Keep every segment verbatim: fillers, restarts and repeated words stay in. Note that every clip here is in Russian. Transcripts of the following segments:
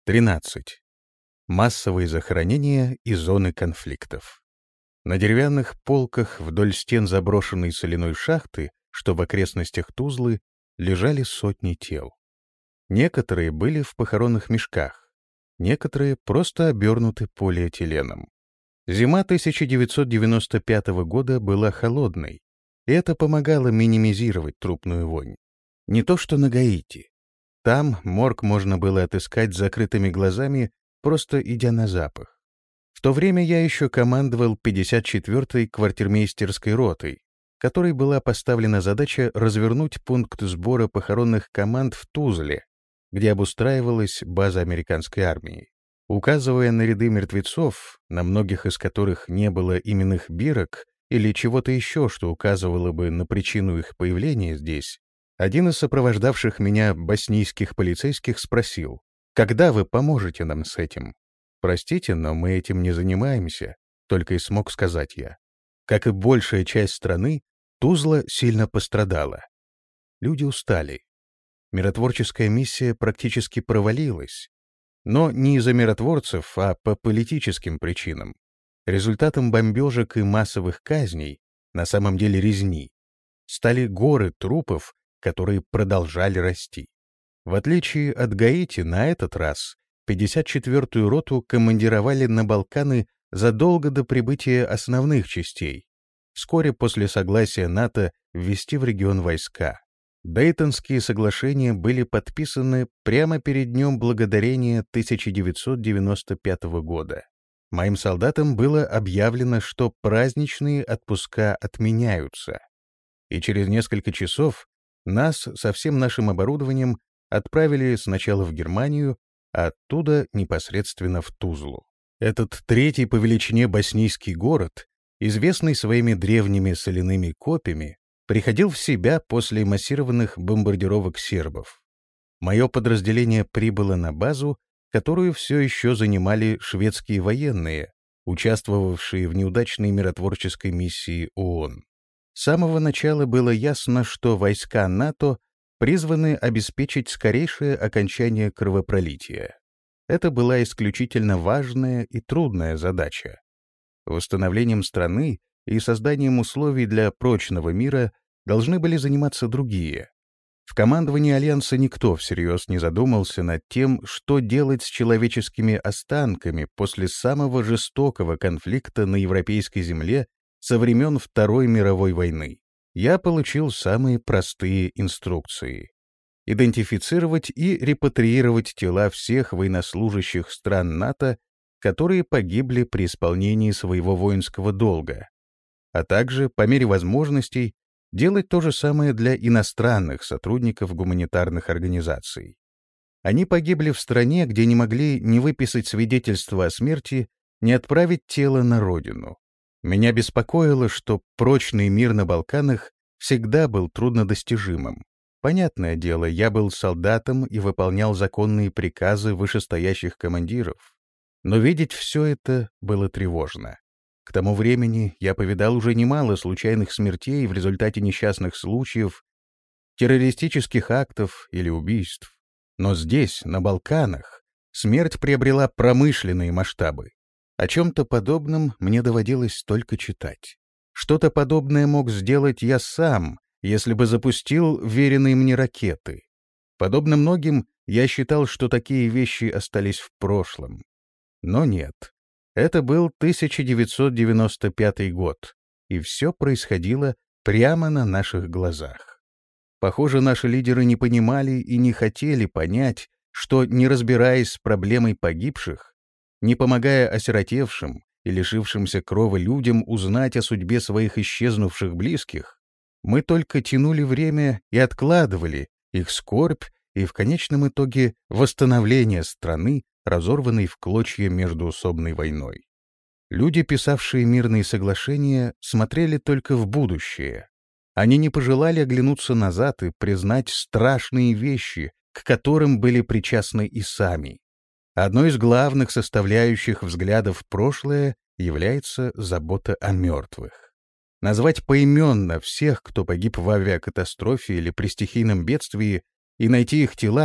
тринадцать. Массовые захоронения и зоны конфликтов. На деревянных полках вдоль стен заброшенной соляной шахты, что в окрестностях Тузлы, лежали сотни тел. Некоторые были в похоронных мешках, некоторые просто обернуты полиэтиленом. Зима тысяча девятьсот девяносто пятого года была холодной, и это помогало минимизировать трупную вонь. Не то что на Гаити. Там морг можно было отыскать с закрытыми глазами, просто идя на запах. В то время я еще командовал пятьдесят четвёртой квартирмейстерской ротой, которой была поставлена задача развернуть пункт сбора похоронных команд в Тузле, где обустраивалась база американской армии. Указывая на ряды мертвецов, на многих из которых не было именных бирок или чего-то еще, что указывало бы на причину их появления здесь, один из сопровождавших меня боснийских полицейских спросил: «Когда вы поможете нам с этим?» «Простите, но мы этим не занимаемся», — только и смог сказать я. Как и большая часть страны, Тузла сильно пострадала. Люди устали. Миротворческая миссия практически провалилась. Но не из-за миротворцев, а по политическим причинам. Результатом бомбежек и массовых казней, на самом деле резни, стали горы трупов, которые продолжали расти. В отличие от Гаити, на этот раз пятьдесят четвёртую роту командировали на Балканы задолго до прибытия основных частей, вскоре после согласия НАТО ввести в регион войска. Дейтонские соглашения были подписаны прямо перед Днем Благодарения тысяча девятьсот девяносто пятого года. Моим солдатам было объявлено, что праздничные отпуска отменяются. И через несколько часов нас со всем нашим оборудованием отправили сначала в Германию, а оттуда непосредственно в Тузлу. Этот третий по величине боснийский город, известный своими древними соляными копьями, приходил в себя после массированных бомбардировок сербов. Мое подразделение прибыло на базу, которую все еще занимали шведские военные, участвовавшие в неудачной миротворческой миссии ООН. С самого начала было ясно, что войска НАТО призваны обеспечить скорейшее окончание кровопролития. Это была исключительно важная и трудная задача. Восстановлением страны и созданием условий для прочного мира должны были заниматься другие. В командовании Альянса никто всерьез не задумался над тем, что делать с человеческими останками после самого жестокого конфликта на европейской земле со времен Второй мировой войны. Я получил самые простые инструкции: идентифицировать и репатриировать тела всех военнослужащих стран НАТО, которые погибли при исполнении своего воинского долга, а также, по мере возможностей, делать то же самое для иностранных сотрудников гуманитарных организаций. Они погибли в стране, где не могли ни выписать свидетельство о смерти, ни отправить тело на родину. Меня беспокоило, что прочный мир на Балканах всегда был труднодостижимым. Понятное дело, я был солдатом и выполнял законные приказы вышестоящих командиров. Но видеть все это было тревожно. К тому времени я повидал уже немало случайных смертей в результате несчастных случаев, террористических актов или убийств. Но здесь, на Балканах, смерть приобрела промышленные масштабы. О чем-то подобном мне доводилось только читать. Что-то подобное мог сделать я сам, если бы запустил веренные мне ракеты. Подобно многим, я считал, что такие вещи остались в прошлом. Но нет. Это был тысяча девятьсот девяносто пятый год, и все происходило прямо на наших глазах. Похоже, наши лидеры не понимали и не хотели понять, что, не разбираясь с проблемой погибших, не помогая осиротевшим и лишившимся крова людям узнать о судьбе своих исчезнувших близких, мы только тянули время и откладывали их скорбь и в конечном итоге восстановление страны, разорванной в клочья междуусобной войной. Люди, писавшие мирные соглашения, смотрели только в будущее. Они не пожелали оглянуться назад и признать страшные вещи, к которым были причастны и сами. Одной из главных составляющих взглядов в прошлое является забота о мертвых. Назвать поименно всех, кто погиб в авиакатастрофе или при стихийном бедствии, и найти их тела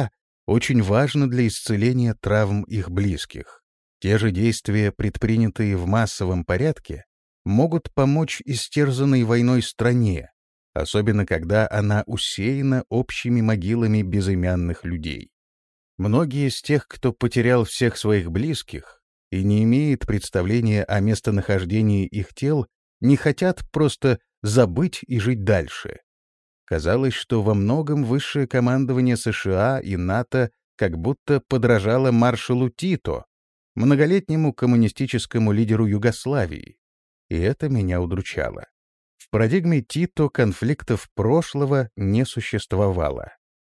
очень важно для исцеления травм их близких. Те же действия, предпринятые в массовом порядке, могут помочь истерзанной войной стране, особенно когда она усеяна общими могилами безымянных людей. Многие из тех, кто потерял всех своих близких и не имеет представления о местонахождении их тел, не хотят просто забыть и жить дальше. Казалось, что во многом высшее командование США и НАТО как будто подражало маршалу Тито, многолетнему коммунистическому лидеру Югославии, и это меня удручало. В парадигме Тито конфликтов прошлого не существовало.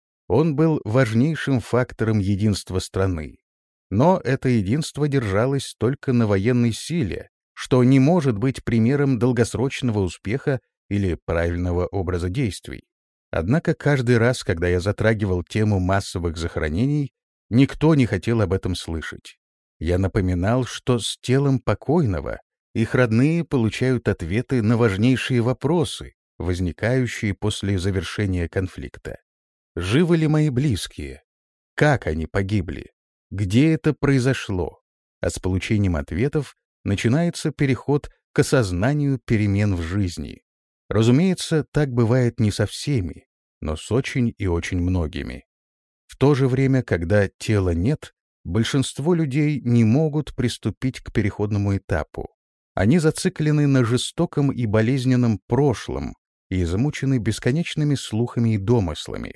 Он был важнейшим фактором единства страны. Но это единство держалось только на военной силе, что не может быть примером долгосрочного успеха или правильного образа действий. Однако каждый раз, когда я затрагивал тему массовых захоронений, никто не хотел об этом слышать. Я напоминал, что с телом покойного их родные получают ответы на важнейшие вопросы, возникающие после завершения конфликта. Живы ли мои близкие? Как они погибли? Где это произошло? А с получением ответов начинается переход к осознанию перемен в жизни. Разумеется, так бывает не со всеми, но с очень и очень многими. В то же время, когда тела нет, большинство людей не могут приступить к переходному этапу. Они зациклены на жестоком и болезненном прошлом и замучены бесконечными слухами и домыслами.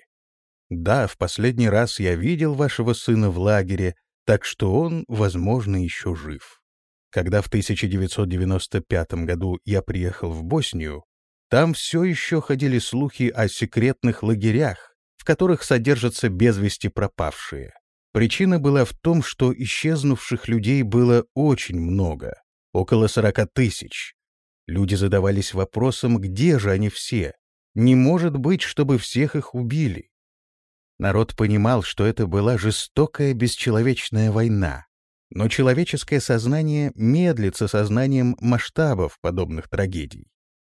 Да, в последний раз я видел вашего сына в лагере, так что он, возможно, еще жив. Когда в тысяча девятьсот девяносто пятом году я приехал в Боснию, там все еще ходили слухи о секретных лагерях, в которых содержатся без вести пропавшие. Причина была в том, что исчезнувших людей было очень много, около сорока тысяч. Люди задавались вопросом, где же они все? Не может быть, чтобы всех их убили. Народ понимал, что это была жестокая бесчеловечная война, но человеческое сознание медлит с осознанием масштабов подобных трагедий.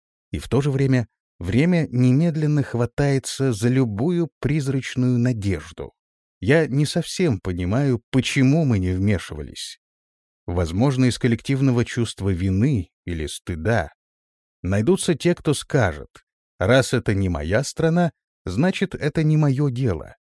И в то же время время немедленно хватается за любую призрачную надежду. Я не совсем понимаю, почему мы не вмешивались. Возможно, из коллективного чувства вины или стыда. Найдутся те, кто скажет: раз это не моя страна, значит, это не мое дело.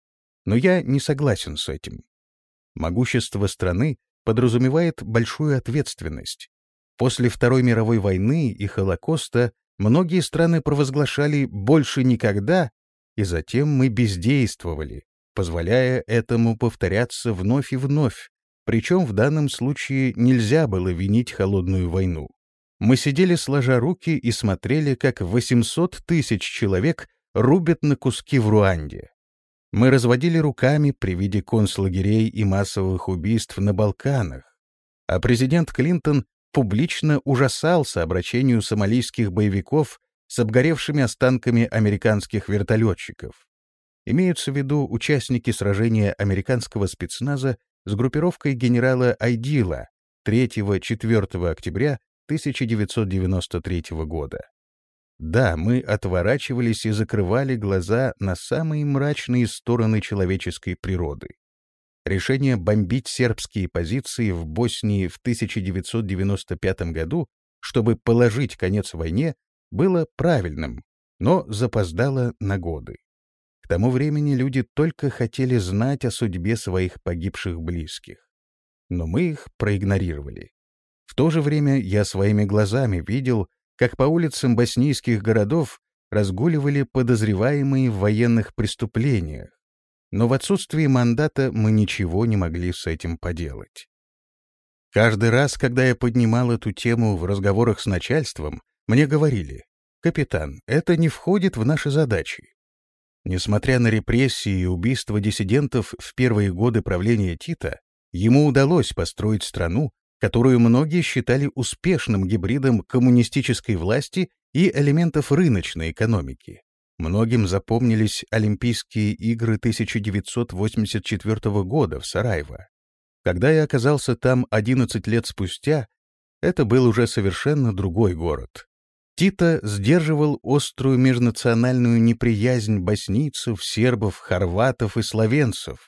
Но я не согласен с этим. Могущество страны подразумевает большую ответственность. После Второй мировой войны и Холокоста многие страны провозглашали «больше никогда», и затем мы бездействовали, позволяя этому повторяться вновь и вновь, причем в данном случае нельзя было винить холодную войну. Мы сидели сложа руки и смотрели, как восемьсот тысяч человек рубят на куски в Руанде. Мы разводили руками при виде концлагерей и массовых убийств на Балканах, а президент Клинтон публично ужасался обращению сомалийских боевиков с обгоревшими останками американских вертолетчиков. Имеются в виду участники сражения американского спецназа с группировкой генерала Айдила третьего-четвёртого октября тысяча девятьсот девяносто третьего года. Да, мы отворачивались и закрывали глаза на самые мрачные стороны человеческой природы. Решение бомбить сербские позиции в Боснии в тысяча девятьсот девяносто пятом году, чтобы положить конец войне, было правильным, но запоздало на годы. К тому времени люди только хотели знать о судьбе своих погибших близких. Но мы их проигнорировали. В то же время я своими глазами видел, как по улицам боснийских городов разгуливали подозреваемые в военных преступлениях, но в отсутствии мандата мы ничего не могли с этим поделать. Каждый раз, когда я поднимал эту тему в разговорах с начальством, мне говорили: «Капитан, это не входит в наши задачи». Несмотря на репрессии и убийства диссидентов в первые годы правления Тита, ему удалось построить страну, которую многие считали успешным гибридом коммунистической власти и элементов рыночной экономики. Многим запомнились Олимпийские игры тысяча девятьсот восемьдесят четвёртого года в Сараево. Когда я оказался там одиннадцать лет спустя, это был уже совершенно другой город. Тито сдерживал острую межнациональную неприязнь боснийцев, сербов, хорватов и словенцев,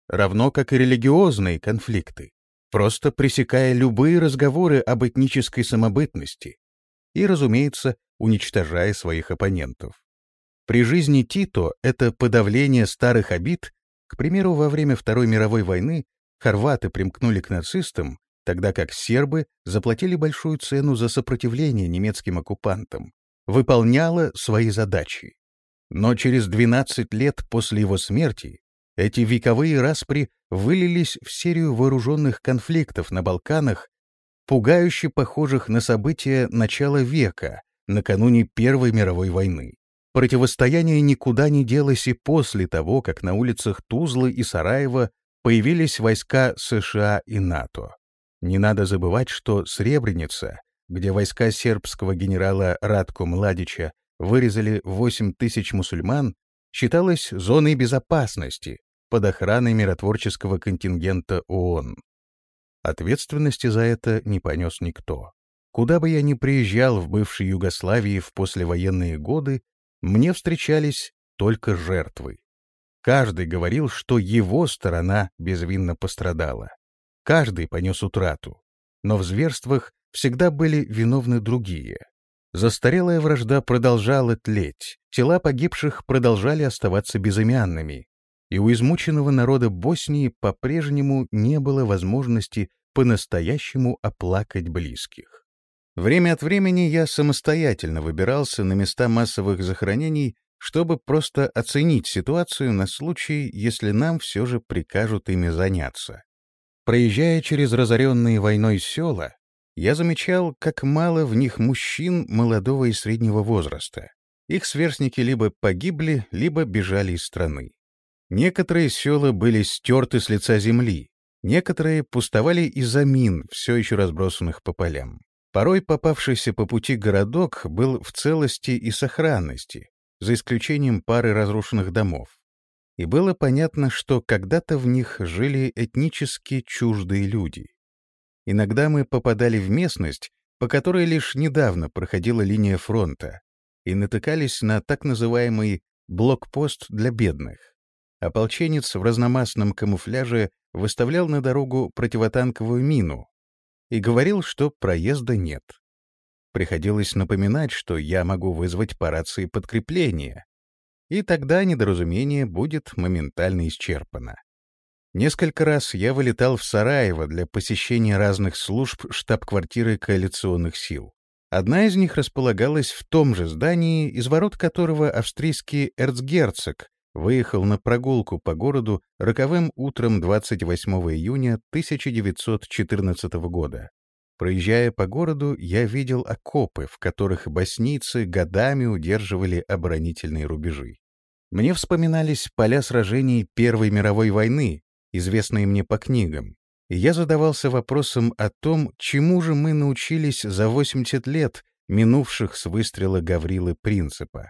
равно как и религиозные конфликты, просто пресекая любые разговоры об этнической самобытности и, разумеется, уничтожая своих оппонентов. При жизни Тито это подавление старых обид, к примеру, во время Второй мировой войны хорваты примкнули к нацистам, тогда как сербы заплатили большую цену за сопротивление немецким оккупантам, выполняло свои задачи. Но через двенадцать лет после его смерти эти вековые распри вылились в серию вооруженных конфликтов на Балканах, пугающе похожих на события начала века, накануне Первой мировой войны. Противостояние никуда не делось и после того, как на улицах Тузлы и Сараева появились войска США и НАТО. Не надо забывать, что Сребреница, где войска сербского генерала Радко Младича вырезали восемь тысяч мусульман, считалась зоной безопасности под охраной миротворческого контингента ООН. Ответственности за это не понес никто. Куда бы я ни приезжал в бывшей Югославии в послевоенные годы, мне встречались только жертвы. Каждый говорил, что его сторона безвинно пострадала. Каждый понес утрату. Но в зверствах всегда были виновны другие. Застарелая вражда продолжала тлеть, тела погибших продолжали оставаться безымянными, и у измученного народа Боснии по-прежнему не было возможности по-настоящему оплакать близких. Время от времени я самостоятельно выбирался на места массовых захоронений, чтобы просто оценить ситуацию на случай, если нам все же прикажут ими заняться. Проезжая через разоренные войной села, я замечал, как мало в них мужчин молодого и среднего возраста. Их сверстники либо погибли, либо бежали из страны. Некоторые села были стерты с лица земли, некоторые пустовали из-за мин, все еще разбросанных по полям. Порой попавшийся по пути городок был в целости и сохранности, за исключением пары разрушенных домов. И было понятно, что когда-то в них жили этнически чуждые люди. Иногда мы попадали в местность, по которой лишь недавно проходила линия фронта, и натыкались на так называемый блокпост для бедных. Ополченец в разномастном камуфляже выставлял на дорогу противотанковую мину и говорил, что проезда нет. Приходилось напоминать, что я могу вызвать по рации подкрепление, и тогда недоразумение будет моментально исчерпано. Несколько раз я вылетал в Сараево для посещения разных служб штаб-квартиры коалиционных сил. Одна из них располагалась в том же здании, из ворот которого австрийский эрцгерцог выехал на прогулку по городу роковым утром двадцать восьмого июня тысяча девятьсот четырнадцатого года. Проезжая по городу, я видел окопы, в которых боснийцы годами удерживали оборонительные рубежи. Мне вспоминались поля сражений Первой мировой войны, известные мне по книгам, и я задавался вопросом о том, чему же мы научились за восемьдесят лет, минувших с выстрела Гаврилы Принципа.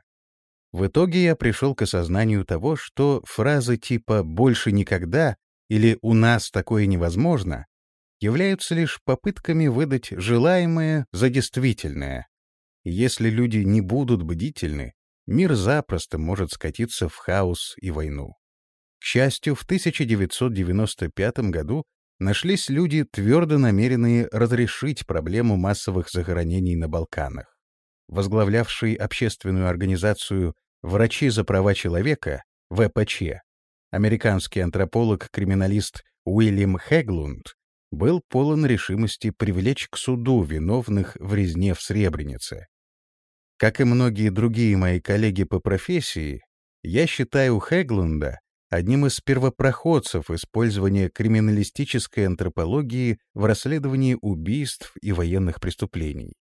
В итоге я пришел к осознанию того, что фразы типа «больше никогда» или «у нас такое невозможно» являются лишь попытками выдать желаемое за действительное. И если люди не будут бдительны, мир запросто может скатиться в хаос и войну. К счастью, в тысяча девятьсот девяносто пятом году нашлись люди, твердо намеренные разрешить проблему массовых захоронений на Балканах. Возглавлявший общественную организацию «Врачи за права человека» вэ пэ че, американский антрополог-криминалист Уильям Хеглунд был полон решимости привлечь к суду виновных в резне в Сребренице. Как и многие другие мои коллеги по профессии, я считаю Хеглунда одним из первопроходцев использования криминалистической антропологии в расследовании убийств и военных преступлений.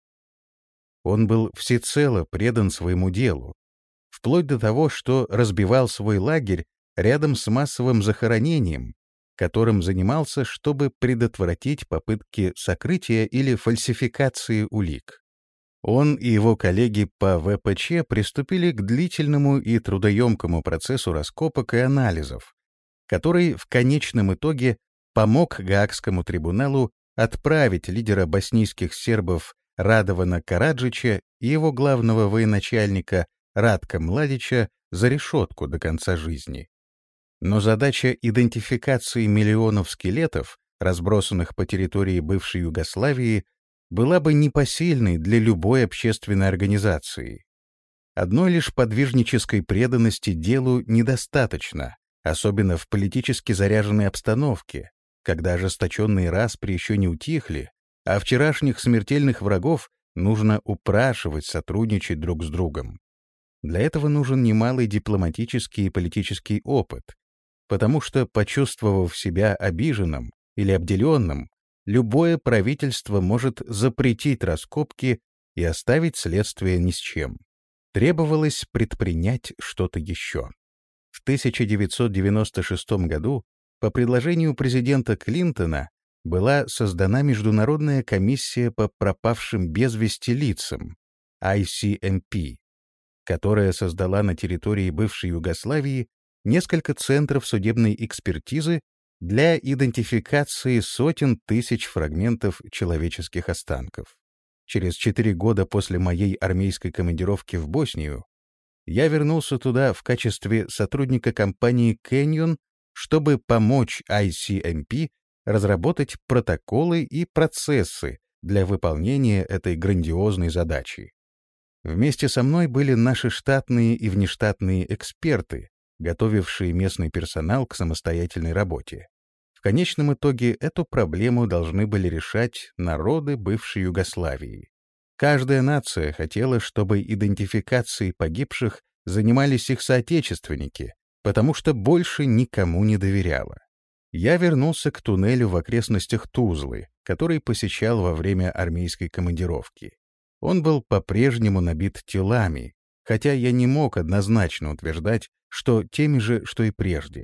Он был всецело предан своему делу, вплоть до того, что разбивал свой лагерь рядом с массовым захоронением, которым занимался, чтобы предотвратить попытки сокрытия или фальсификации улик. Он и его коллеги по вэ пэ че приступили к длительному и трудоемкому процессу раскопок и анализов, который в конечном итоге помог Гаагскому трибуналу отправить лидера боснийских сербов Радована Караджича и его главного военачальника Радка Младича за решетку до конца жизни. Но задача идентификации миллионов скелетов, разбросанных по территории бывшей Югославии, была бы непосильной для любой общественной организации. Одной лишь подвижнической преданности делу недостаточно, особенно в политически заряженной обстановке, когда ожесточенные распри еще не утихли, а вчерашних смертельных врагов нужно упрашивать сотрудничать друг с другом. Для этого нужен немалый дипломатический и политический опыт, потому что, почувствовав себя обиженным или обделенным, любое правительство может запретить раскопки и оставить следствие ни с чем. Требовалось предпринять что-то еще. В тысяча девятьсот девяносто шестом году по предложению президента Клинтона была создана Международная комиссия по пропавшим без вести лицам, ай си эм пи, которая создала на территории бывшей Югославии несколько центров судебной экспертизы для идентификации сотен тысяч фрагментов человеческих останков. Через четыре года после моей армейской командировки в Боснию я вернулся туда в качестве сотрудника компании Canyon, чтобы помочь ай си эм пи разработать протоколы и процессы для выполнения этой грандиозной задачи. Вместе со мной были наши штатные и внештатные эксперты, готовившие местный персонал к самостоятельной работе. В конечном итоге эту проблему должны были решать народы бывшей Югославии. Каждая нация хотела, чтобы идентификацией погибших занимались их соотечественники, потому что больше никому не доверяла. Я вернулся к туннелю в окрестностях Тузлы, который посещал во время армейской командировки. Он был по-прежнему набит телами, хотя я не мог однозначно утверждать, что теми же, что и прежде.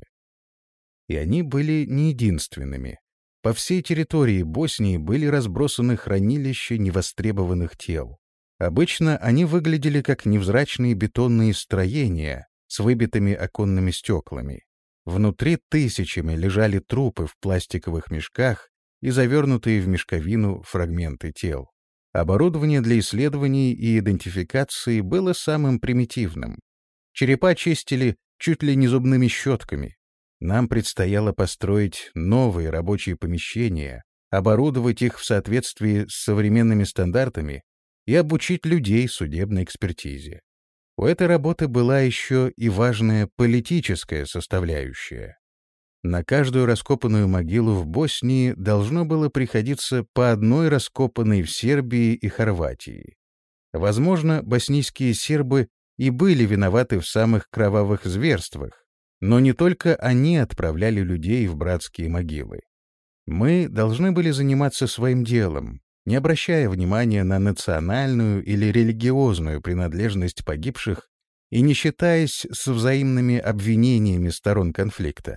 И они были не единственными. По всей территории Боснии были разбросаны хранилища невостребованных тел. Обычно они выглядели как невзрачные бетонные строения с выбитыми оконными стеклами. Внутри тысячами лежали трупы в пластиковых мешках и завернутые в мешковину фрагменты тел. Оборудование для исследований и идентификации было самым примитивным. Черепа чистили чуть ли не зубными щетками. Нам предстояло построить новые рабочие помещения, оборудовать их в соответствии с современными стандартами и обучить людей судебной экспертизе. У этой работы была еще и важная политическая составляющая. На каждую раскопанную могилу в Боснии должно было приходиться по одной раскопанной в Сербии и Хорватии. Возможно, боснийские сербы и были виноваты в самых кровавых зверствах, но не только они отправляли людей в братские могилы. Мы должны были заниматься своим делом, не обращая внимания на национальную или религиозную принадлежность погибших и не считаясь с взаимными обвинениями сторон конфликта.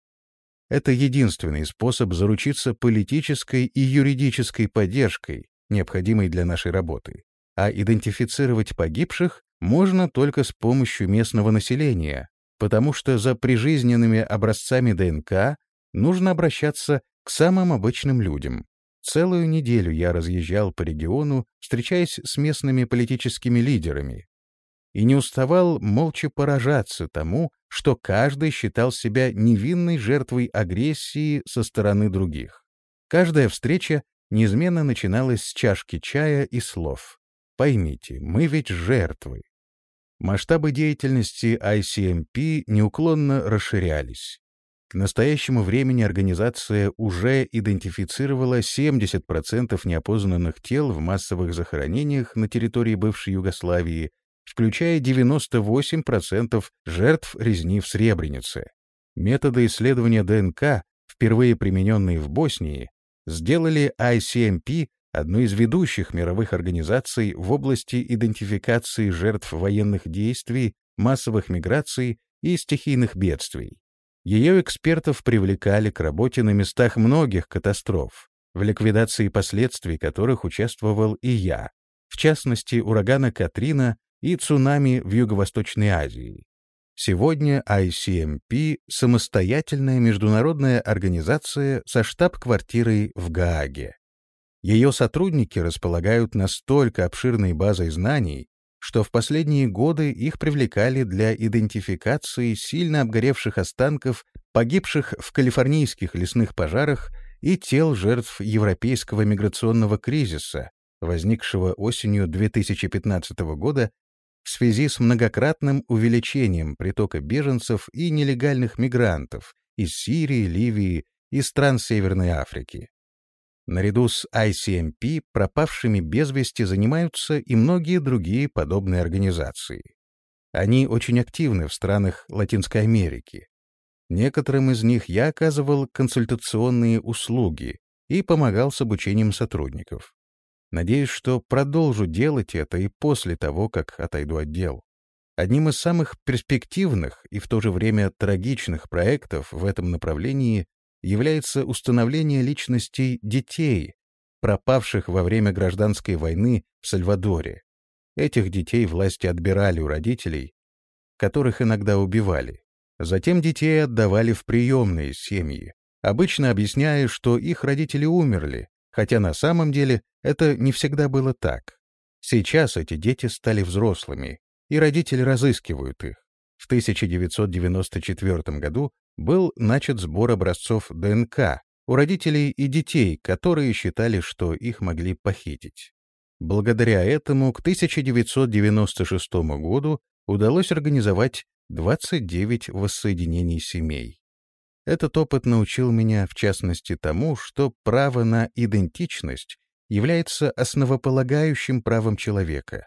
Это единственный способ заручиться политической и юридической поддержкой, необходимой для нашей работы, а идентифицировать погибших можно только с помощью местного населения, потому что за прижизненными образцами ДНК нужно обращаться к самым обычным людям. Целую неделю я разъезжал по региону, встречаясь с местными политическими лидерами, и не уставал молча поражаться тому, что каждый считал себя невинной жертвой агрессии со стороны других. Каждая встреча неизменно начиналась с чашки чая и слов: «Поймите, мы ведь жертвы». Масштабы деятельности ай си эм пи неуклонно расширялись. К настоящему времени организация уже идентифицировала семьдесят процентов неопознанных тел в массовых захоронениях на территории бывшей Югославии, включая девяносто восемь процентов жертв резни в Сребренице. Методы исследования ДНК, впервые примененные в Боснии, сделали ай си эм пи одной из ведущих мировых организаций в области идентификации жертв военных действий, массовых миграций и стихийных бедствий. Ее экспертов привлекали к работе на местах многих катастроф, в ликвидации последствий которых участвовал и я, в частности, урагана Катрина и цунами в Юго-Восточной Азии. Сегодня ай си эм пи — самостоятельная международная организация со штаб-квартирой в Гааге. Ее сотрудники располагают настолько обширной базой знаний, что в последние годы их привлекали для идентификации сильно обгоревших останков погибших в калифорнийских лесных пожарах и тел жертв европейского миграционного кризиса, возникшего осенью две тысячи пятнадцатого года в связи с многократным увеличением притока беженцев и нелегальных мигрантов из Сирии, Ливии и стран Северной Африки. Наряду с ай си эм пи пропавшими без вести занимаются и многие другие подобные организации. Они очень активны в странах Латинской Америки. Некоторым из них я оказывал консультационные услуги и помогал с обучением сотрудников. Надеюсь, что продолжу делать это и после того, как отойду от дел. Одним из самых перспективных и в то же время трагичных проектов в этом направлении является установление личностей детей, пропавших во время гражданской войны в Сальвадоре. Этих детей власти отбирали у родителей, которых иногда убивали. Затем детей отдавали в приемные семьи, обычно объясняя, что их родители умерли, хотя на самом деле это не всегда было так. Сейчас эти дети стали взрослыми, и родители разыскивают их. В тысяча девятьсот девяносто четвёртом году был начат сбор образцов дэ эн ка у родителей и детей, которые считали, что их могли похитить. Благодаря этому к тысяча девятьсот девяносто шестому году удалось организовать двадцать девять воссоединений семей. Этот опыт научил меня, в частности, тому, что право на идентичность является основополагающим правом человека.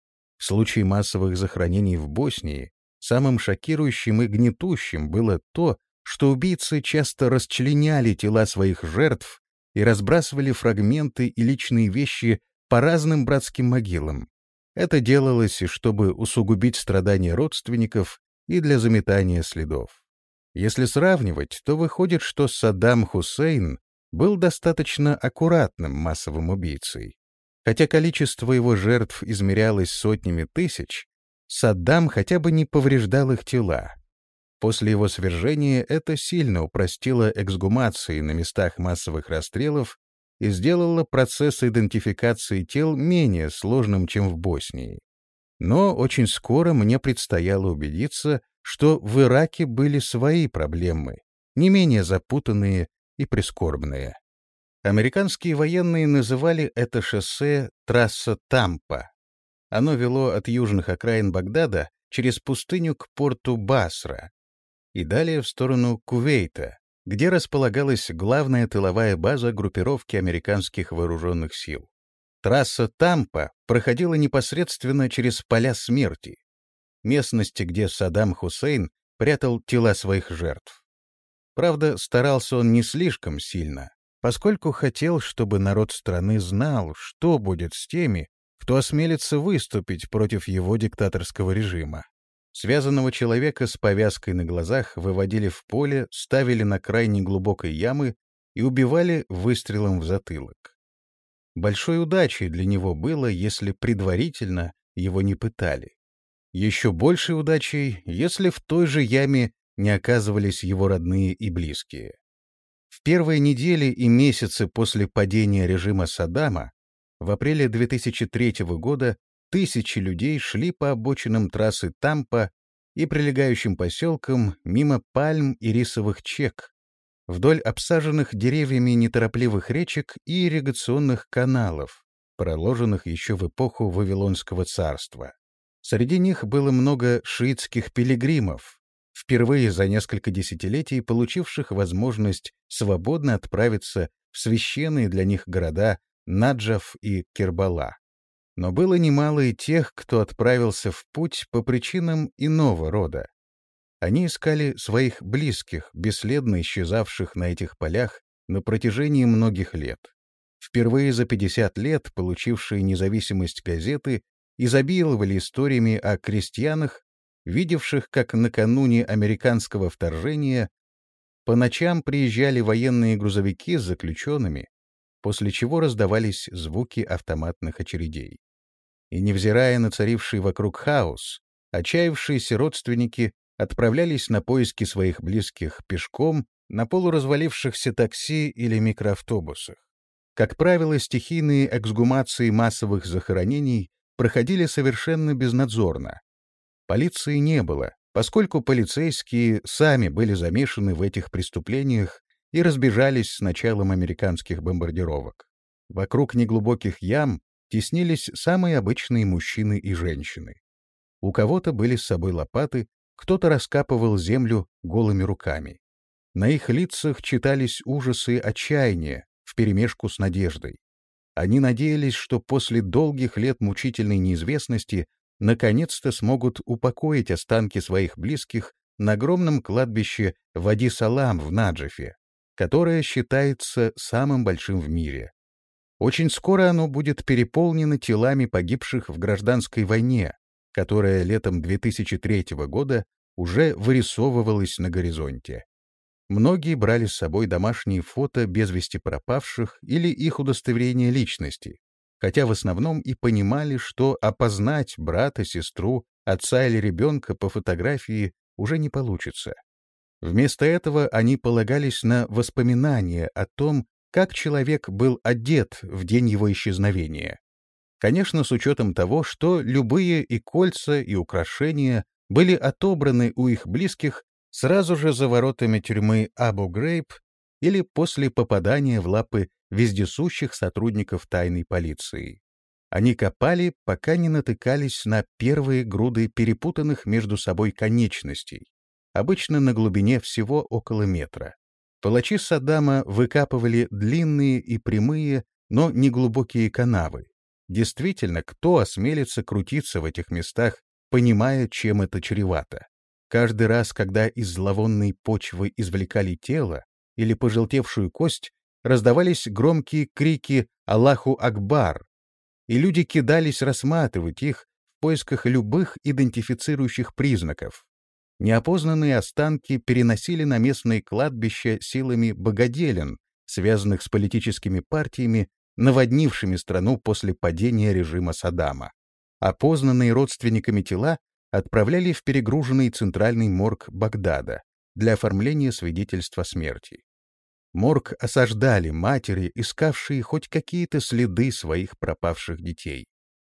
В случае массовых захоронений в Боснии самым шокирующим и гнетущим было то, что убийцы часто расчленяли тела своих жертв и разбрасывали фрагменты и личные вещи по разным братским могилам. Это делалось, чтобы усугубить страдания родственников и для заметания следов. Если сравнивать, то выходит, что Саддам Хусейн был достаточно аккуратным массовым убийцей. Хотя количество его жертв измерялось сотнями тысяч, Саддам хотя бы не повреждал их тела. После его свержения это сильно упростило эксгумации на местах массовых расстрелов и сделало процесс идентификации тел менее сложным, чем в Боснии. Но очень скоро мне предстояло убедиться, что в Ираке были свои проблемы, не менее запутанные и прискорбные. Американские военные называли это шоссе «Трасса Тампа». Оно вело от южных окраин Багдада через пустыню к порту Басра и далее в сторону Кувейта, где располагалась главная тыловая база группировки американских вооруженных сил. Трасса Тампа проходила непосредственно через поля смерти, местности, где Саддам Хусейн прятал тела своих жертв. Правда, старался он не слишком сильно, поскольку хотел, чтобы народ страны знал, что будет с теми, кто осмелится выступить против его диктаторского режима. Связанного человека с повязкой на глазах выводили в поле, ставили на край неглубокой ямы и убивали выстрелом в затылок. Большой удачей для него было, если предварительно его не пытали. Еще большей удачей, если в той же яме не оказывались его родные и близкие. В первые недели и месяцы после падения режима Саддама, в апреле две тысячи третьего года, тысячи людей шли по обочинам трассы Тампа и прилегающим поселкам мимо пальм и рисовых чек, вдоль обсаженных деревьями неторопливых речек и ирригационных каналов, проложенных еще в эпоху Вавилонского царства. Среди них было много шиитских пилигримов, впервые за несколько десятилетий получивших возможность свободно отправиться в священные для них города Наджаф и Кербала. Но было немало и тех, кто отправился в путь по причинам иного рода. Они искали своих близких, бесследно исчезавших на этих полях на протяжении многих лет. Впервые за пятьдесят лет получившие независимость газеты изобиловали историями о крестьянах, видевших, как накануне американского вторжения по ночам приезжали военные грузовики с заключенными, после чего раздавались звуки автоматных очередей. И, невзирая на царивший вокруг хаос, отчаявшиеся родственники отправлялись на поиски своих близких пешком на полуразвалившихся такси или микроавтобусах. Как правило, стихийные эксгумации массовых захоронений проходили совершенно безнадзорно. Полиции не было, поскольку полицейские сами были замешаны в этих преступлениях и разбежались с началом американских бомбардировок. Вокруг неглубоких ям теснились самые обычные мужчины и женщины. У кого-то были с собой лопаты, кто-то раскапывал землю голыми руками. На их лицах читались ужасы отчаяния вперемешку с надеждой. Они надеялись, что после долгих лет мучительной неизвестности наконец-то смогут упокоить останки своих близких на огромном кладбище Вади-Салам в Наджифе, которое считается самым большим в мире. Очень скоро оно будет переполнено телами погибших в гражданской войне, которая летом две тысячи третьего года уже вырисовывалась на горизонте. Многие брали с собой домашние фото без вести пропавших или их удостоверения личности, хотя в основном и понимали, что опознать брата, сестру, отца или ребенка по фотографии уже не получится. Вместо этого они полагались на воспоминания о том, как человек был одет в день его исчезновения. Конечно, с учетом того, что любые и кольца, и украшения были отобраны у их близких сразу же за воротами тюрьмы Абу-Грейб или после попадания в лапы вездесущих сотрудников тайной полиции. Они копали, пока не натыкались на первые груды перепутанных между собой конечностей, обычно на глубине всего около метра. Палачи Саддама выкапывали длинные и прямые, но неглубокие канавы. Действительно, кто осмелится крутиться в этих местах, понимая, чем это чревато? Каждый раз, когда из зловонной почвы извлекали тело или пожелтевшую кость, раздавались громкие крики «Аллаху Акбар!», и люди кидались рассматривать их в поисках любых идентифицирующих признаков. Неопознанные останки переносили на местные кладбища силами богоделен, связанных с политическими партиями, наводнившими страну после падения режима Саддама. Опознанные родственниками тела отправляли в перегруженный центральный морг Багдада для оформления свидетельства смерти. Морг осаждали матери, искавшие хоть какие-то следы своих пропавших детей.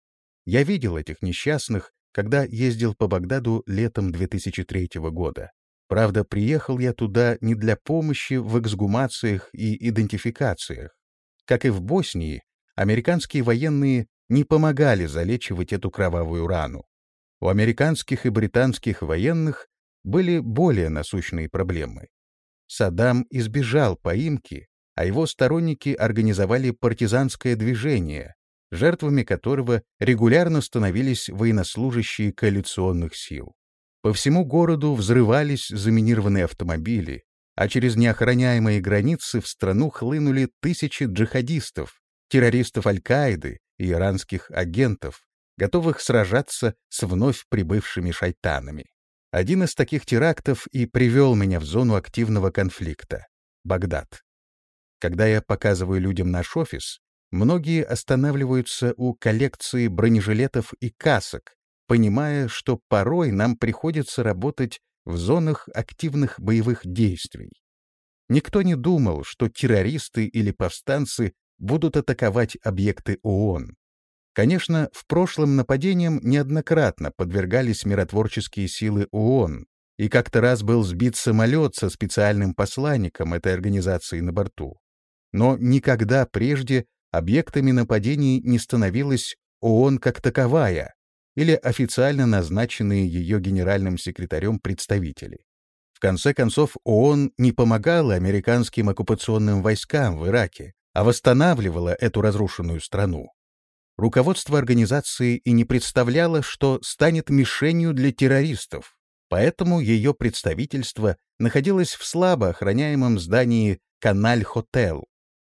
Я видел этих несчастных, когда ездил по Багдаду летом две тысячи третьего года. Правда, приехал я туда не для помощи в эксгумациях и идентификациях. Как и в Боснии, американские военные не помогали залечивать эту кровавую рану. У американских и британских военных были более насущные проблемы. Саддам избежал поимки, а его сторонники организовали партизанское движение, жертвами которого регулярно становились военнослужащие коалиционных сил. По всему городу взрывались заминированные автомобили, а через неохраняемые границы в страну хлынули тысячи джихадистов, террористов Аль-Каиды и иранских агентов, готовых сражаться с вновь прибывшими шайтанами. Один из таких терактов и привел меня в зону активного конфликта — Багдад. Когда я показываю людям наш офис, многие останавливаются у коллекции бронежилетов и касок, понимая, что порой нам приходится работать в зонах активных боевых действий. Никто не думал, что террористы или повстанцы будут атаковать объекты ООН. Конечно, в прошлом нападениям неоднократно подвергались миротворческие силы ООН, и как-то раз был сбит самолет со специальным посланником этой организации на борту. Но никогда прежде объектами нападений не становилась ООН как таковая или официально назначенные ее генеральным секретарем представители. В конце концов, ООН не помогала американским оккупационным войскам в Ираке, а восстанавливала эту разрушенную страну. Руководство организации и не представляло, что станет мишенью для террористов, поэтому ее представительство находилось в слабо охраняемом здании Каналь-Хотел.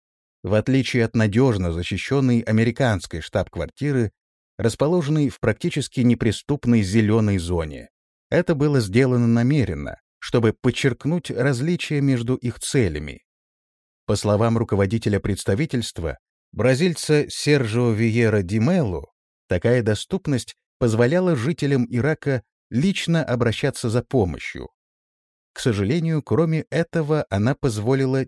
В отличие от надежно защищенной американской штаб-квартиры, расположенной в практически неприступной зеленой зоне. Это было сделано намеренно, чтобы подчеркнуть различия между их целями. По словам руководителя представительства, бразильца Серджио Виера ди Мелло, такая доступность позволяла жителям Ирака лично обращаться за помощью. К сожалению, кроме этого, она позволила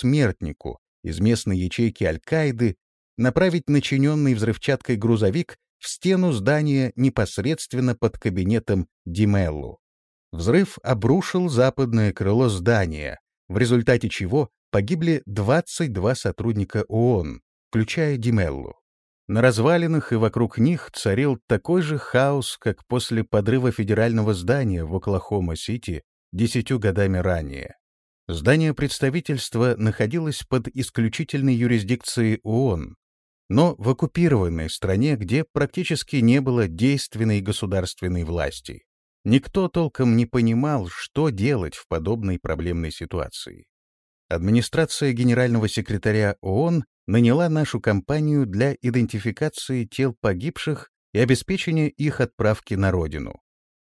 террористу-смертнику из местной ячейки Аль-Каиды направить начиненный взрывчаткой грузовик в стену здания непосредственно под кабинетом Ди Мелло. Взрыв обрушил западное крыло здания, в результате чего погибли двадцать два сотрудника ООН, включая Ди Мелло. На развалинах и вокруг них царил такой же хаос, как после подрыва федерального здания в Оклахома-Сити десятью годами ранее. Здание представительства находилось под исключительной юрисдикцией ООН, но в оккупированной стране, где практически не было действенной государственной власти. Никто толком не понимал, что делать в подобной проблемной ситуации. Администрация генерального секретаря ООН наняла нашу компанию для идентификации тел погибших и обеспечения их отправки на родину.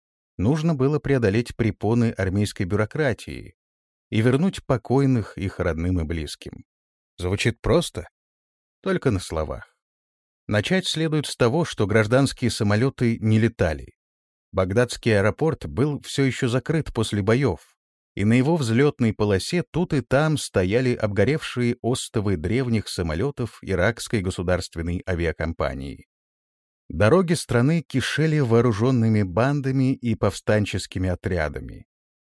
Нужно было преодолеть препоны армейской бюрократии и вернуть покойных их родным и близким. Звучит просто? Только на словах. Начать следует с того, что гражданские самолеты не летали. Багдадский аэропорт был все еще закрыт после боев, и на его взлетной полосе тут и там стояли обгоревшие остовы древних самолетов иракской государственной авиакомпании. Дороги страны кишели вооруженными бандами и повстанческими отрядами.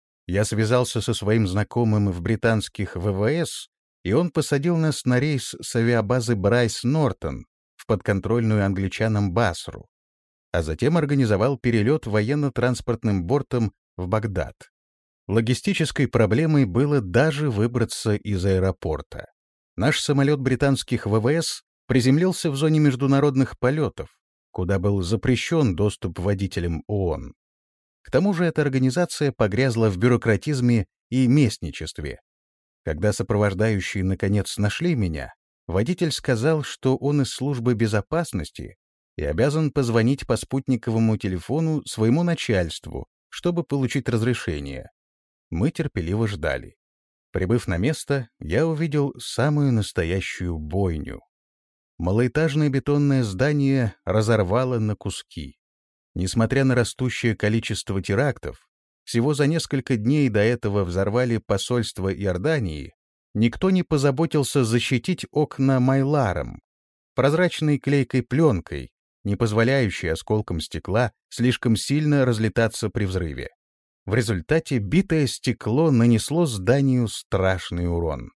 Я связался со своим знакомым в британских ВВС, и он посадил нас на рейс с авиабазы Брайс-Нортон в подконтрольную англичанам Басру, а затем организовал перелет военно-транспортным бортом в Багдад. Логистической проблемой было даже выбраться из аэропорта. Наш самолет британских ВВС приземлился в зоне международных полетов, куда был запрещен доступ водителям ООН. К тому же эта организация погрязла в бюрократизме и местничестве. Когда сопровождающие наконец нашли меня, водитель сказал, что он из службы безопасности и обязан позвонить по спутниковому телефону своему начальству, чтобы получить разрешение. Мы терпеливо ждали. Прибыв на место, я увидел самую настоящую бойню. Малоэтажное бетонное здание разорвало на куски. Несмотря на растущее количество терактов, всего за несколько дней до этого взорвали посольство Иордании, никто не позаботился защитить окна майларом, прозрачной клейкой пленкой, не позволяющей осколкам стекла слишком сильно разлетаться при взрыве. В результате битое стекло нанесло зданию страшный урон.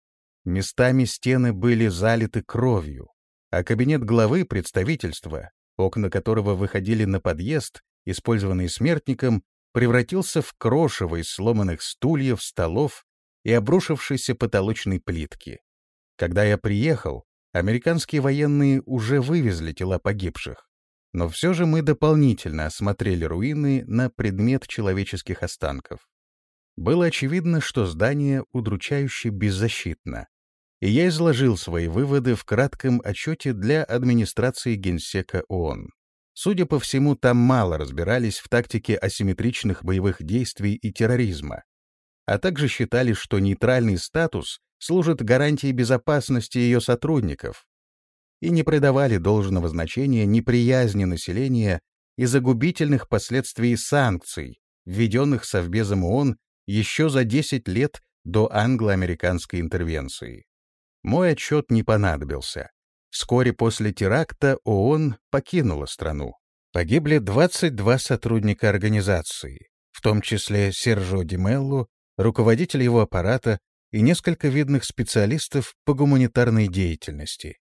Местами стены были залиты кровью, а кабинет главы представительства, окна которого выходили на подъезд, использованный смертником, превратился в крошево из сломанных стульев, столов и обрушившейся потолочной плитки. Когда я приехал, американские военные уже вывезли тела погибших, но все же мы дополнительно осмотрели руины на предмет человеческих останков. Было очевидно, что здание удручающе беззащитно, и я изложил свои выводы в кратком отчете для администрации Генсека ООН. Судя по всему, там мало разбирались в тактике асимметричных боевых действий и терроризма, а также считали, что нейтральный статус служит гарантией безопасности ее сотрудников, и не придавали должного значения неприязни населения из-за губительных последствий санкций, введенных Совбезом ООН еще за десять лет до англо-американской интервенции. Мой отчет не понадобился. Вскоре после теракта ООН покинула страну. Погибли двадцать два сотрудника организации, в том числе Серджио Ди Мелло, руководитель его аппарата и несколько видных специалистов по гуманитарной деятельности.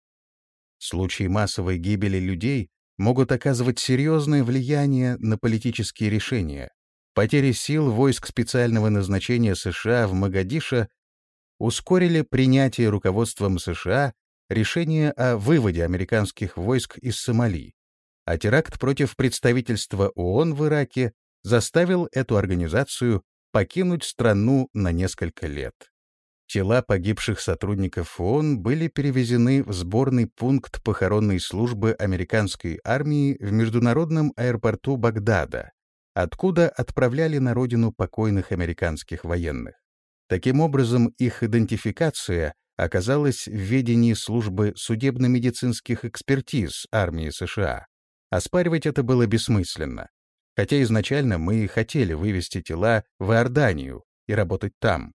Случаи массовой гибели людей могут оказывать серьезное влияние на политические решения. Потери сил войск специального назначения США в Могадишо ускорили принятие руководством США решения о выводе американских войск из Сомали, а теракт против представительства ООН в Ираке заставил эту организацию покинуть страну на несколько лет. Тела погибших сотрудников ООН были перевезены в сборный пункт похоронной службы американской армии в международном аэропорту Багдада, откуда отправляли на родину покойных американских военных. Таким образом, их идентификация оказалась в ведении службы судебно-медицинских экспертиз армии США. Оспаривать это было бессмысленно, хотя изначально мы хотели вывести тела в Иорданию и работать там.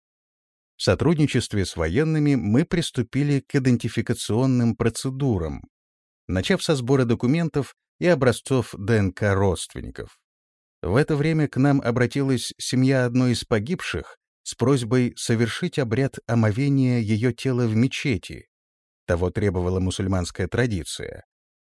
В сотрудничестве с военными мы приступили к идентификационным процедурам. Начав со сбора документов, и образцов ДНК родственников. В это время к нам обратилась семья одной из погибших с просьбой совершить обряд омовения ее тела в мечети. Того требовала мусульманская традиция.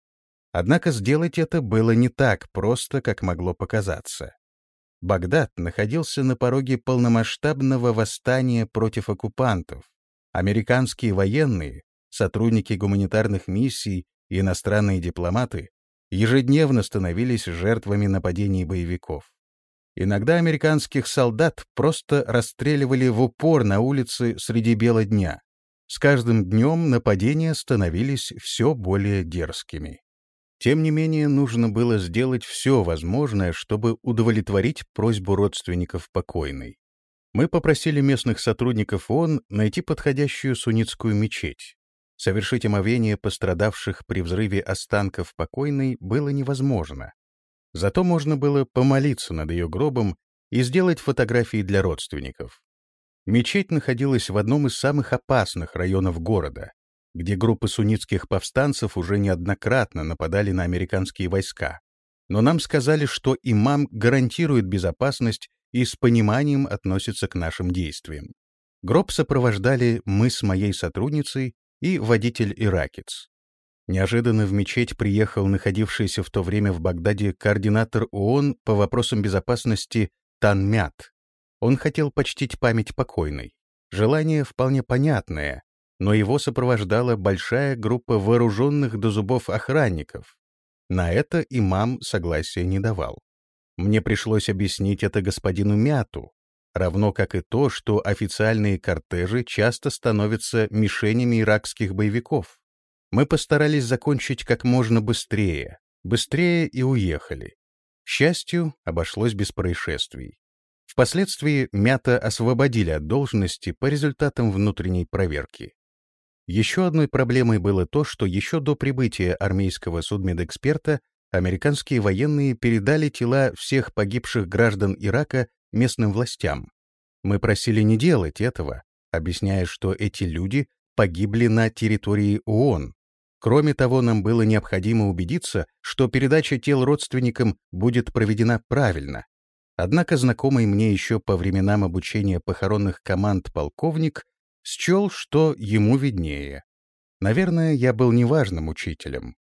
Однако сделать это было не так просто, как могло показаться. Багдад находился на пороге полномасштабного восстания против оккупантов. Американские военные, сотрудники гуманитарных миссий и иностранные дипломаты ежедневно становились жертвами нападений боевиков. Иногда американских солдат просто расстреливали в упор на улице среди бела дня. С каждым днем нападения становились все более дерзкими. Тем не менее, нужно было сделать все возможное, чтобы удовлетворить просьбу родственников покойной. Мы попросили местных сотрудников ООН найти подходящую суннитскую мечеть. Совершить омовение пострадавших при взрыве останков покойной было невозможно. Зато можно было помолиться над ее гробом и сделать фотографии для родственников. Мечеть находилась в одном из самых опасных районов города, где группы суннитских повстанцев уже неоднократно нападали на американские войска. Но нам сказали, что имам гарантирует безопасность и с пониманием относится к нашим действиям. Гроб сопровождали мы с моей сотрудницей и водитель-иракец. Неожиданно в мечеть приехал находившийся в то время в Багдаде координатор ООН по вопросам безопасности Тан Мят. Он хотел почтить память покойной. Желание вполне понятное, но его сопровождала большая группа вооруженных до зубов охранников. На это имам согласия не давал. Мне пришлось объяснить это господину Мяту, равно как и то, что официальные кортежи часто становятся мишенями иракских боевиков. Мы постарались закончить как можно быстрее, быстрее и уехали. К счастью, обошлось без происшествий. Впоследствии Мята освободили от должности по результатам внутренней проверки. Еще одной проблемой было то, что еще до прибытия армейского судмедэксперта американские военные передали тела всех погибших граждан Ирака местным властям. Мы просили не делать этого, объясняя, что эти люди погибли на территории ООН. Кроме того, нам было необходимо убедиться, что передача тел родственникам будет проведена правильно. Однако знакомый мне еще по временам обучения похоронных команд полковник счел, что ему виднее. Наверное, я был неважным учителем.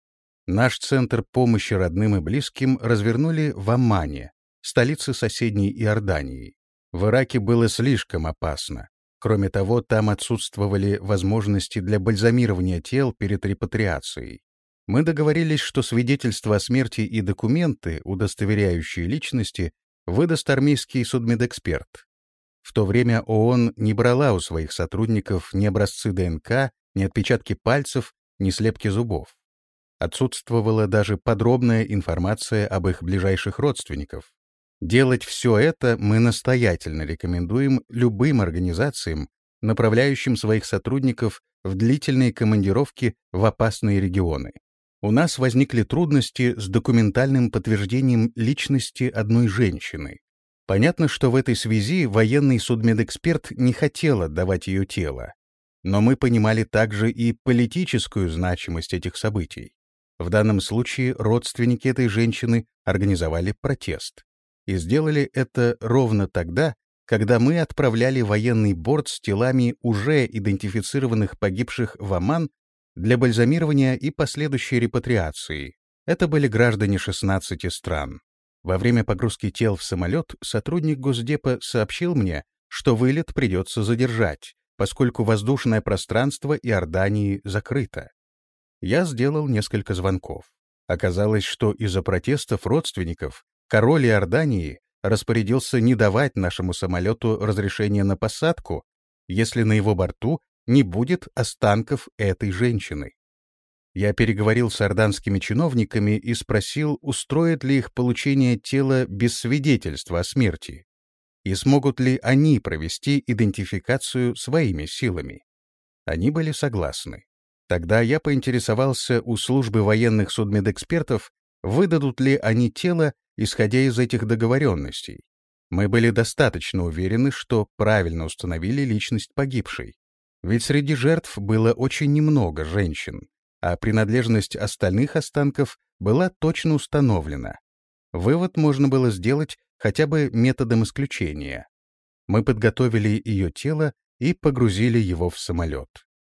Наш центр помощи родным и близким развернули в Аммане, столице соседней Иордании. В Ираке было слишком опасно. Кроме того, там отсутствовали возможности для бальзамирования тел перед репатриацией. Мы договорились, что свидетельства о смерти и документы, удостоверяющие личности, выдаст армейский судмедэксперт. В то время ООН не брала у своих сотрудников ни образцы ДНК, ни отпечатки пальцев, ни слепки зубов. Отсутствовала даже подробная информация об их ближайших родственниках. Делать все это мы настоятельно рекомендуем любым организациям, направляющим своих сотрудников в длительные командировки в опасные регионы. У нас возникли трудности с документальным подтверждением личности одной женщины. Понятно, что в этой связи военный судмедэксперт не хотел отдавать ее тело. Но мы понимали также и политическую значимость этих событий. В данном случае родственники этой женщины организовали протест. И сделали это ровно тогда, когда мы отправляли военный борт с телами уже идентифицированных погибших в Оман для бальзамирования и последующей репатриации. Это были граждане шестнадцати стран. Во время погрузки тел в самолет сотрудник Госдепа сообщил мне, что вылет придется задержать, поскольку воздушное пространство Иордании закрыто. Я сделал несколько звонков. Оказалось, что из-за протестов родственников король Иордании распорядился не давать нашему самолету разрешения на посадку, если на его борту не будет останков этой женщины. Я переговорил с иорданскими чиновниками и спросил, устроит ли их получение тела без свидетельства о смерти, и смогут ли они провести идентификацию своими силами. Они были согласны. Тогда я поинтересовался у службы военных судмедэкспертов, выдадут ли они тело, исходя из этих договоренностей. Мы были достаточно уверены, что правильно установили личность погибшей. Ведь среди жертв было очень немного женщин, а принадлежность остальных останков была точно установлена. Вывод можно было сделать хотя бы методом исключения. Мы подготовили ее тело и погрузили его в самолет.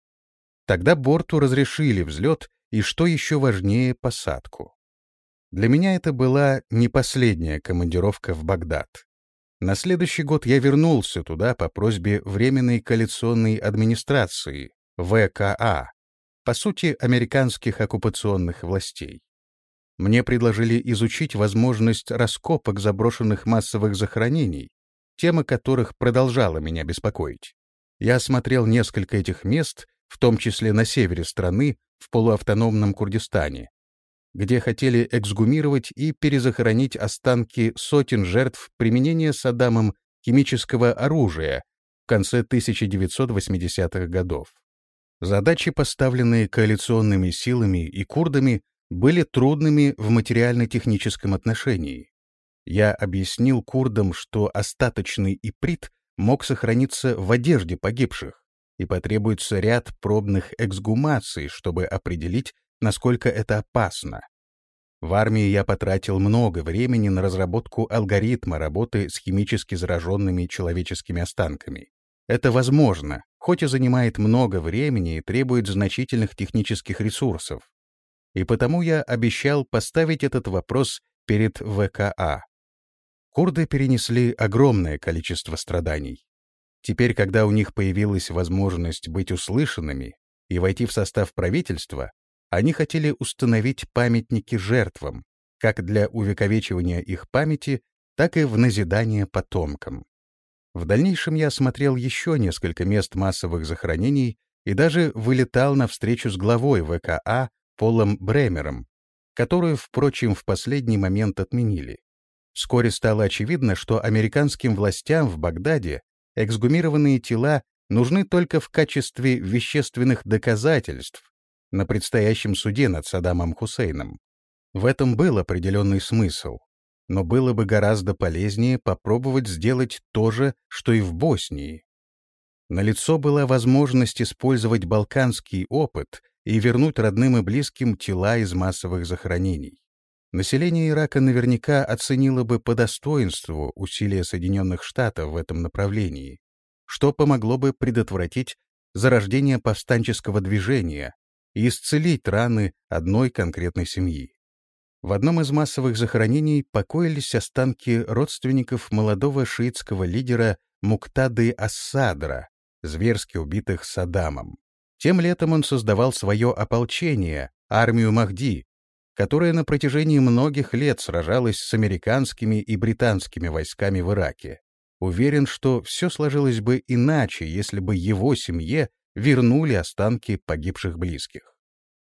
Тогда борту разрешили взлет и, что еще важнее, посадку. Для меня это была не последняя командировка в Багдад. На следующий год я вернулся туда по просьбе Временной коалиционной администрации, вэ ка а, по сути, американских оккупационных властей. Мне предложили изучить возможность раскопок заброшенных массовых захоронений, тема которых продолжала меня беспокоить. Я осмотрел несколько этих мест, в том числе на севере страны, в полуавтономном Курдистане, где хотели эксгумировать и перезахоронить останки сотен жертв применения Саддамом химического оружия в конце тысяча девятьсот восьмидесятых годов. Задачи, поставленные коалиционными силами и курдами, были трудными в материально-техническом отношении. Я объяснил курдам, что остаточный иприт мог сохраниться в одежде погибших, и потребуется ряд пробных эксгумаций, чтобы определить, насколько это опасно. В армии я потратил много времени на разработку алгоритма работы с химически зараженными человеческими останками. Это возможно, хоть и занимает много времени и требует значительных технических ресурсов. И потому я обещал поставить этот вопрос перед вэ ка а. Курды перенесли огромное количество страданий. Теперь, когда у них появилась возможность быть услышанными и войти в состав правительства, они хотели установить памятники жертвам, как для увековечивания их памяти, так и в назидание потомкам. В дальнейшем я осмотрел еще несколько мест массовых захоронений и даже вылетал на встречу с главой вэ ка а Полом Бремером, которую, впрочем, в последний момент отменили. Вскоре стало очевидно, что американским властям в Багдаде эксгумированные тела нужны только в качестве вещественных доказательств на предстоящем суде над Саддамом Хусейном. В этом был определенный смысл, но было бы гораздо полезнее попробовать сделать то же, что и в Боснии. Налицо была возможность использовать балканский опыт и вернуть родным и близким тела из массовых захоронений. Население Ирака наверняка оценило бы по достоинству усилия Соединенных Штатов в этом направлении, что помогло бы предотвратить зарождение повстанческого движения и исцелить раны одной конкретной семьи. В одном из массовых захоронений покоились останки родственников молодого шиитского лидера Муктады ас-Садра, зверски убитых Саддамом. Тем летом он создавал свое ополчение, армию Махди, которая на протяжении многих лет сражалась с американскими и британскими войсками в Ираке. Уверен, что все сложилось бы иначе, если бы его семье вернули останки погибших близких.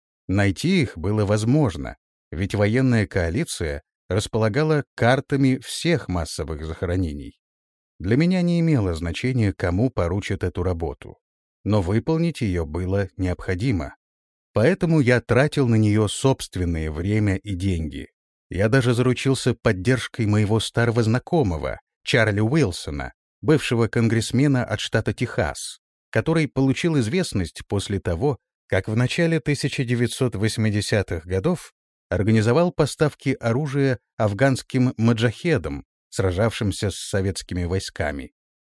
Найти их было возможно, ведь военная коалиция располагала картами всех массовых захоронений. Для меня не имело значения, кому поручат эту работу, но выполнить ее было необходимо. Поэтому я тратил на нее собственное время и деньги. Я даже заручился поддержкой моего старого знакомого, Чарли Уилсона, бывшего конгрессмена от штата Техас, который получил известность после того, как в начале тысяча девятьсот восьмидесятых годов организовал поставки оружия афганским маджахедам, сражавшимся с советскими войсками.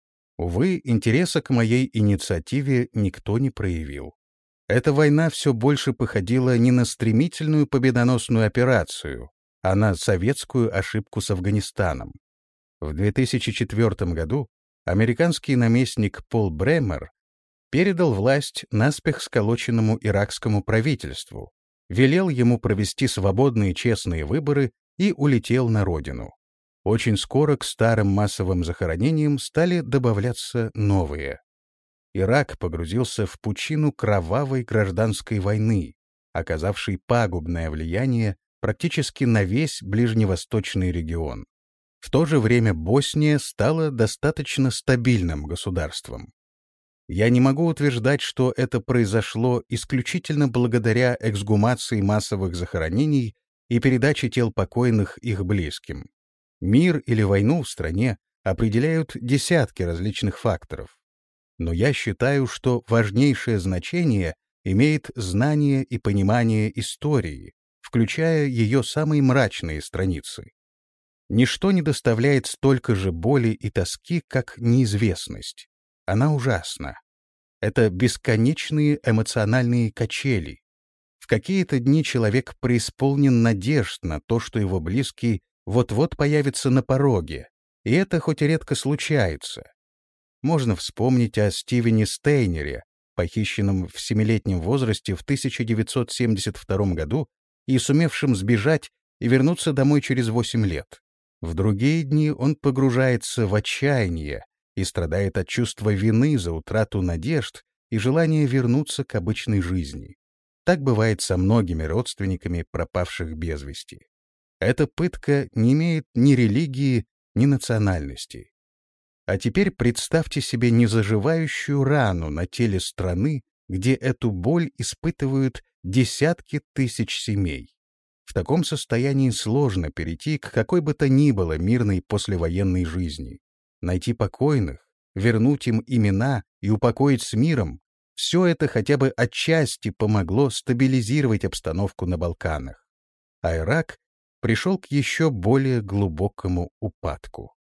Увы, интереса к моей инициативе никто не проявил. Эта война все больше походила не на стремительную победоносную операцию, а на советскую ошибку с Афганистаном. В две тысячи четвёртом году американский наместник Пол Бремер передал власть наспех сколоченному иракскому правительству, велел ему провести свободные честные выборы и улетел на родину. Очень скоро к старым массовым захоронениям стали добавляться новые. Ирак погрузился в пучину кровавой гражданской войны, оказавшей пагубное влияние практически на весь ближневосточный регион. В то же время Босния стала достаточно стабильным государством. Я не могу утверждать, что это произошло исключительно благодаря эксгумации массовых захоронений и передаче тел покойных их близким. Мир или войну в стране определяют десятки различных факторов. Но я считаю, что важнейшее значение имеет знание и понимание истории, включая ее самые мрачные страницы. Ничто не доставляет столько же боли и тоски, как неизвестность. Она ужасна. Это бесконечные эмоциональные качели. В какие-то дни человек преисполнен надежд на то, что его близкий вот-вот появится на пороге, и это хоть и редко случается. Можно вспомнить о Стивене Стейнере, похищенном в семилетнем возрасте в тысяча девятьсот семьдесят втором году и сумевшем сбежать и вернуться домой через восемь лет. В другие дни он погружается в отчаяние и страдает от чувства вины за утрату надежд и желания вернуться к обычной жизни. Так бывает со многими родственниками пропавших без вести. Эта пытка не имеет ни религии, ни национальности. А теперь представьте себе незаживающую рану на теле страны, где эту боль испытывают десятки тысяч семей. В таком состоянии сложно перейти к какой бы то ни было мирной послевоенной жизни. Найти покойных, вернуть им имена и упокоить с миром — все это хотя бы отчасти помогло стабилизировать обстановку на Балканах. А Ирак пришел к еще более глубокому упадку.